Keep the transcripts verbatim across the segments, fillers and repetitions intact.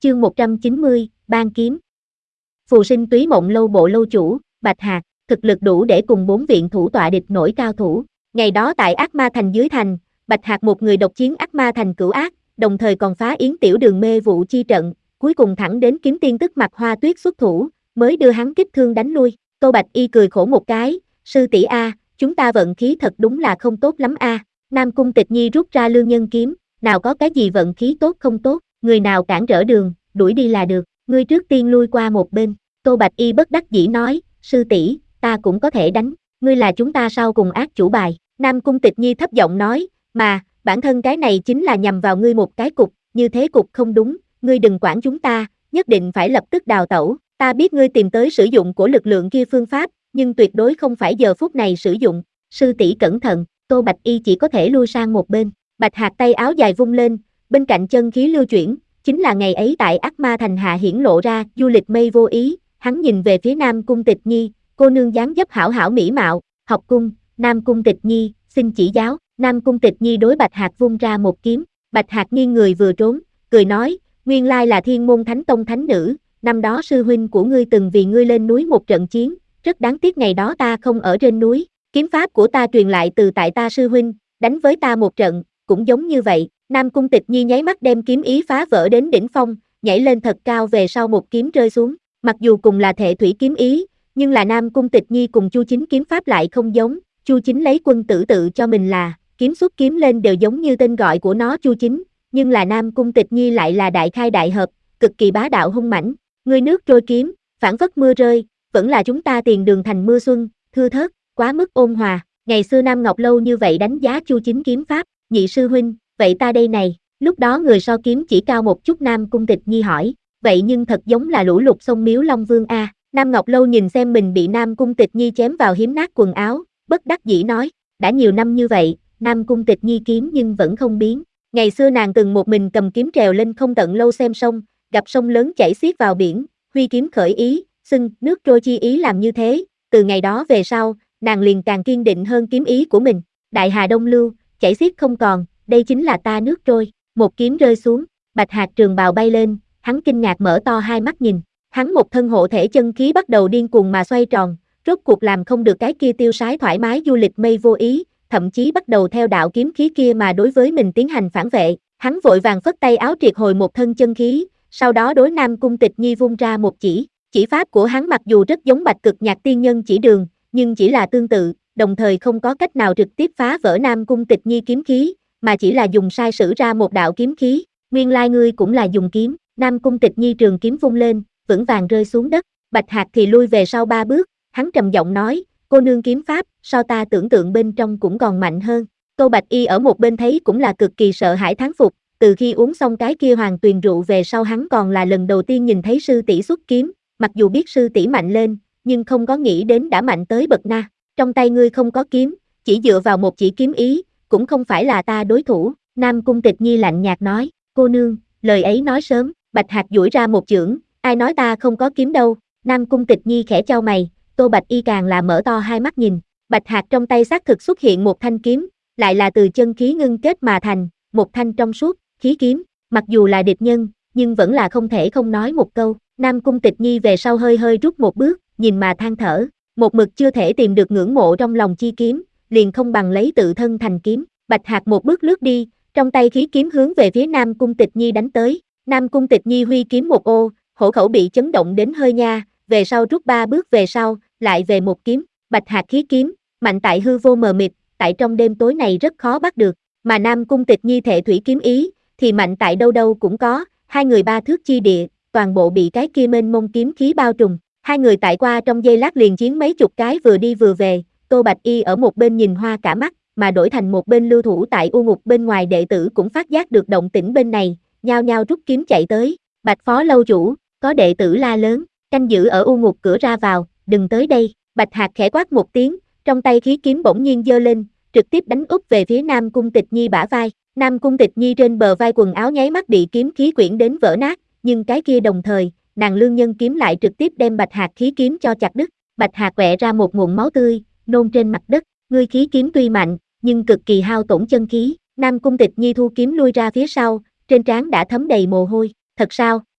Chương một trăm chín mươi, Ban kiếm. Phù sinh túy mộng lâu bộ lâu chủ, Bạch Hạc, thực lực đủ để cùng bốn viện thủ tọa địch nổi cao thủ. Ngày đó tại Ác Ma Thành dưới thành, Bạch Hạc một người độc chiến Ác Ma Thành cửu ác, đồng thời còn phá Yến Tiểu Đường mê vụ chi trận, cuối cùng thẳng đến kiếm tiên tức Mặc Hoa Tuyết xuất thủ, mới đưa hắn kích thương đánh lui. Tô Bạch Y cười khổ một cái, sư tỷ a, chúng ta vận khí thật đúng là không tốt lắm a. Nam Cung Tịch Nhi rút ra lương nhân kiếm, nào có cái gì vận khí tốt không tốt, người nào cản trở đường, đuổi đi là được, ngươi trước tiên lui qua một bên. Tô Bạch Y bất đắc dĩ nói, sư tỷ, ta cũng có thể đánh, ngươi là chúng ta sau cùng ác chủ bài. Nam Cung Tịch Nhi thấp giọng nói, mà, bản thân cái này chính là nhằm vào ngươi một cái cục, như thế cục không đúng, ngươi đừng quản chúng ta, nhất định phải lập tức đào tẩu. Ta biết ngươi tìm tới sử dụng của lực lượng kia phương pháp, nhưng tuyệt đối không phải giờ phút này sử dụng. Sư tỷ cẩn thận. Tô Bạch Y chỉ có thể lui sang một bên. Bạch Hạc tay áo dài vung lên, bên cạnh chân khí lưu chuyển, chính là ngày ấy tại Ác Ma Thành hạ hiển lộ ra. Du Lịch Mây vô ý, hắn nhìn về phía Nam Cung Tịch Nhi, cô nương dáng dấp hảo hảo mỹ mạo, học cung. Nam Cung Tịch Nhi, xin chỉ giáo. Nam Cung Tịch Nhi đối Bạch Hạc vung ra một kiếm. Bạch Hạc nghiêng người vừa trốn, cười nói, nguyên lai là Thiên Môn Thánh Tông thánh nữ, năm đó sư huynh của ngươi từng vì ngươi lên núi một trận chiến, rất đáng tiếc ngày đó ta không ở trên núi, kiếm pháp của ta truyền lại từ tại ta sư huynh, đánh với ta một trận, cũng giống như vậy. Nam Cung Tịch Nhi nháy mắt đem kiếm ý phá vỡ đến đỉnh phong, nhảy lên thật cao về sau một kiếm rơi xuống. Mặc dù cùng là Thệ Thủy kiếm ý, nhưng là Nam Cung Tịch Nhi cùng Chu Chính kiếm pháp lại không giống. Chu Chính lấy quân tử tự cho mình là kiếm xuất kiếm lên đều giống như tên gọi của nó Chu Chính, nhưng là Nam Cung Tịch Nhi lại là đại khai đại hợp, cực kỳ bá đạo hung mãnh. Ngươi nước trôi kiếm, phảng phất mưa rơi, vẫn là chúng ta Tiền Đường thành mưa xuân, thưa thớt, quá mức ôn hòa. Ngày xưa Nam Ngọc Lâu như vậy đánh giá Chu Chính kiếm pháp, nhị sư huynh, vậy ta đây này. Lúc đó người so kiếm chỉ cao một chút. Nam Cung Tịch Nhi hỏi, vậy nhưng thật giống là lũ lụt sông Miếu Long Vương a. Nam Ngọc Lâu nhìn xem mình bị Nam Cung Tịch Nhi chém vào hiếm nát quần áo, bất đắc dĩ nói, đã nhiều năm như vậy, Nam Cung Tịch Nhi kiếm nhưng vẫn không biến. Ngày xưa nàng từng một mình cầm kiếm trèo lên không tận lâu xem sông, gặp sông lớn chảy xiết vào biển, huy kiếm khởi ý, xưng nước trôi chi ý làm như thế. Từ ngày đó về sau, nàng liền càng kiên định hơn kiếm ý của mình. Đại Hà Đông Lưu, chảy xiết không còn, đây chính là ta nước trôi. Một kiếm rơi xuống, Bạch Hạc trường bào bay lên, hắn kinh ngạc mở to hai mắt nhìn. Hắn một thân hộ thể chân khí bắt đầu điên cuồng mà xoay tròn, rốt cuộc làm không được cái kia tiêu sái thoải mái Du Lịch Mây vô ý, thậm chí bắt đầu theo đạo kiếm khí kia mà đối với mình tiến hành phản vệ. Hắn vội vàng phất tay áo triệt hồi một thân chân khí, sau đó đối Nam Cung Tịch Nhi vung ra một chỉ. Chỉ pháp của hắn mặc dù rất giống Bạch Cực Nhạc tiên nhân chỉ đường, nhưng chỉ là tương tự, đồng thời không có cách nào trực tiếp phá vỡ Nam Cung Tịch Nhi kiếm khí, mà chỉ là dùng sai sử ra một đạo kiếm khí. Nguyên lai ngươi cũng là dùng kiếm. Nam Cung Tịch Nhi trường kiếm vung lên, vững vàng rơi xuống đất. Bạch Hạc thì lui về sau ba bước, hắn trầm giọng nói, cô nương kiếm pháp, so ta tưởng tượng bên trong cũng còn mạnh hơn. Tô Bạch Y ở một bên thấy cũng là cực kỳ sợ hãi thán phục, từ khi uống xong cái kia hoàng tuyền rượu về sau hắn còn là lần đầu tiên nhìn thấy sư tỷ xuất kiếm, mặc dù biết sư tỷ mạnh lên, nhưng không có nghĩ đến đã mạnh tới bậc na. Trong tay ngươi không có kiếm, chỉ dựa vào một chỉ kiếm ý, cũng không phải là ta đối thủ. Nam Cung Tịch Nhi lạnh nhạt nói, cô nương, lời ấy nói sớm. Bạch Hạc duỗi ra một chưởng, ai nói ta không có kiếm đâu. Nam Cung Tịch Nhi khẽ chau mày, Tô Bạch Y càng là mở to hai mắt nhìn. Bạch Hạc trong tay xác thực xuất hiện một thanh kiếm, lại là từ chân khí ngưng kết mà thành, một thanh trong suốt khí kiếm. Mặc dù là địch nhân, nhưng vẫn là không thể không nói một câu. Nam Cung Tịch Nhi về sau hơi hơi rút một bước, nhìn mà than thở, một mực chưa thể tìm được ngưỡng mộ trong lòng chi kiếm, liền không bằng lấy tự thân thành kiếm. Bạch Hạc một bước lướt đi, trong tay khí kiếm hướng về phía Nam Cung Tịch Nhi đánh tới. Nam Cung Tịch Nhi huy kiếm một ô, hổ khẩu bị chấn động đến hơi nha, về sau rút ba bước về sau, lại về một kiếm. Bạch Hạc khí kiếm, mạnh tại hư vô mờ mịt, tại trong đêm tối này rất khó bắt được, mà Nam Cung Tịch Nhi Thệ Thủy kiếm ý, thì mạnh tại đâu đâu cũng có, hai người ba thước chi địa, toàn bộ bị cái kia mênh mông kiếm khí bao trùm. Hai người tại qua trong giây lát liền chiến mấy chục cái vừa đi vừa về. Tô Bạch Y ở một bên nhìn hoa cả mắt, mà đổi thành một bên lưu thủ tại u ngục bên ngoài đệ tử cũng phát giác được động tĩnh bên này, nhao nhao rút kiếm chạy tới. Bạch phó lâu chủ, có đệ tử la lớn, canh giữ ở u ngục cửa ra vào, đừng tới đây. Bạch Hạc khẽ quát một tiếng, trong tay khí kiếm bỗng nhiên giơ lên, trực tiếp đánh úp về phía Nam Cung Tịch Nhi bả vai. Nam Cung Tịch Nhi trên bờ vai quần áo nháy mắt bị kiếm khí quyển đến vỡ nát, nhưng cái kia đồng thời, nàng lương nhân kiếm lại trực tiếp đem Bạch Hạc khí kiếm cho chặt đứt. Bạch Hạc quẹ ra một nguồn máu tươi, nôn trên mặt đất. Ngươi khí kiếm tuy mạnh, nhưng cực kỳ hao tổn chân khí. Nam Cung Tịch Nhi thu kiếm lui ra phía sau, trên trán đã thấm đầy mồ hôi. Thật sao?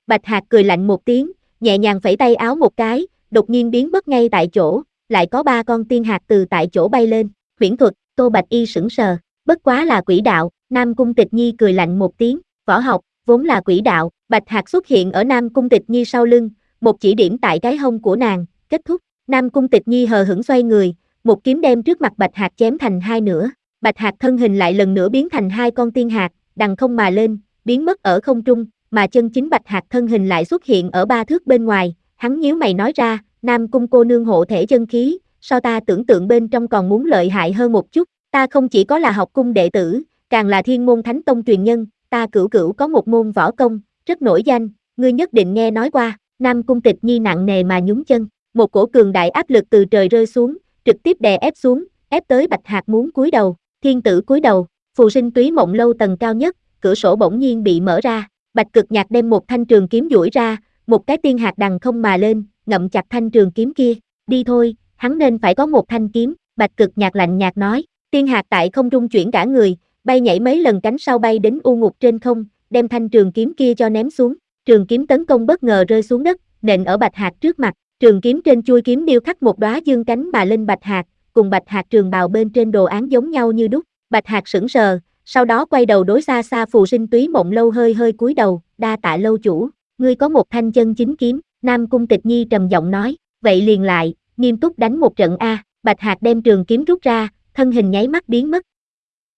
Bạch Hạc cười lạnh một tiếng, nhẹ nhàng phẩy tay áo một cái, đột nhiên biến mất ngay tại chỗ, lại có ba con tiên hạc từ tại chỗ bay lên. Huyễn thuật, Tô Bạch Y sững sờ, bất quá là quỷ đạo. Nam Cung Tịch Nhi cười lạnh một tiếng, võ học, vốn là quỷ đạo. Bạch Hạc xuất hiện ở Nam Cung Tịch Nhi sau lưng, một chỉ điểm tại cái hông của nàng, kết thúc. Nam Cung Tịch Nhi hờ hững xoay người, một kiếm đem trước mặt Bạch Hạc chém thành hai nửa. Bạch Hạc thân hình lại lần nữa biến thành hai con tiên hạc, đằng không mà lên, biến mất ở không trung, mà chân chính Bạch Hạc thân hình lại xuất hiện ở ba thước bên ngoài. Hắn nhíu mày nói ra, Nam Cung cô nương hộ thể chân khí, so ta tưởng tượng bên trong còn muốn lợi hại hơn một chút. Ta không chỉ có là học cung đệ tử, càng là Thiên Môn Thánh Tông truyền nhân. Ta cửu cửu có một môn võ công, rất nổi danh, ngươi nhất định nghe nói qua. Nam Cung Tịch Nhi nặng nề mà nhún chân, một cổ cường đại áp lực từ trời rơi xuống, trực tiếp đè ép xuống, ép tới Bạch Hạc muốn cúi đầu. Thiên tử cúi đầu, phù sinh túy mộng lâu tầng cao nhất, cửa sổ bỗng nhiên bị mở ra, Bạch Cực Nhạc đem một thanh trường kiếm duỗi ra, một cái tiên hạc đằng không mà lên, ngậm chặt thanh trường kiếm kia. Đi thôi, hắn nên phải có một thanh kiếm. Bạch Cực Nhạc lạnh nhạt nói. Tiên hạc tại không trung chuyển cả người, bay nhảy mấy lần cánh sau bay đến u ngục trên không, đem thanh trường kiếm kia cho ném xuống. Trường kiếm tấn công bất ngờ rơi xuống đất, nện ở Bạch Hạc trước mặt. Trường kiếm trên chuôi kiếm điêu khắc một đóa dương cánh mà lên Bạch Hạc, cùng Bạch Hạc trường bào bên trên đồ án giống nhau như đúc. Bạch Hạc sững sờ, sau đó quay đầu đối xa xa phù sinh túy mộng lâu hơi hơi cúi đầu, đa tạ lâu chủ, ngươi có một thanh chân chính kiếm. Nam Cung Tịch Nhi trầm giọng nói, vậy liền lại, nghiêm túc đánh một trận a. Bạch Hạc đem trường kiếm rút ra, thân hình nháy mắt biến mất.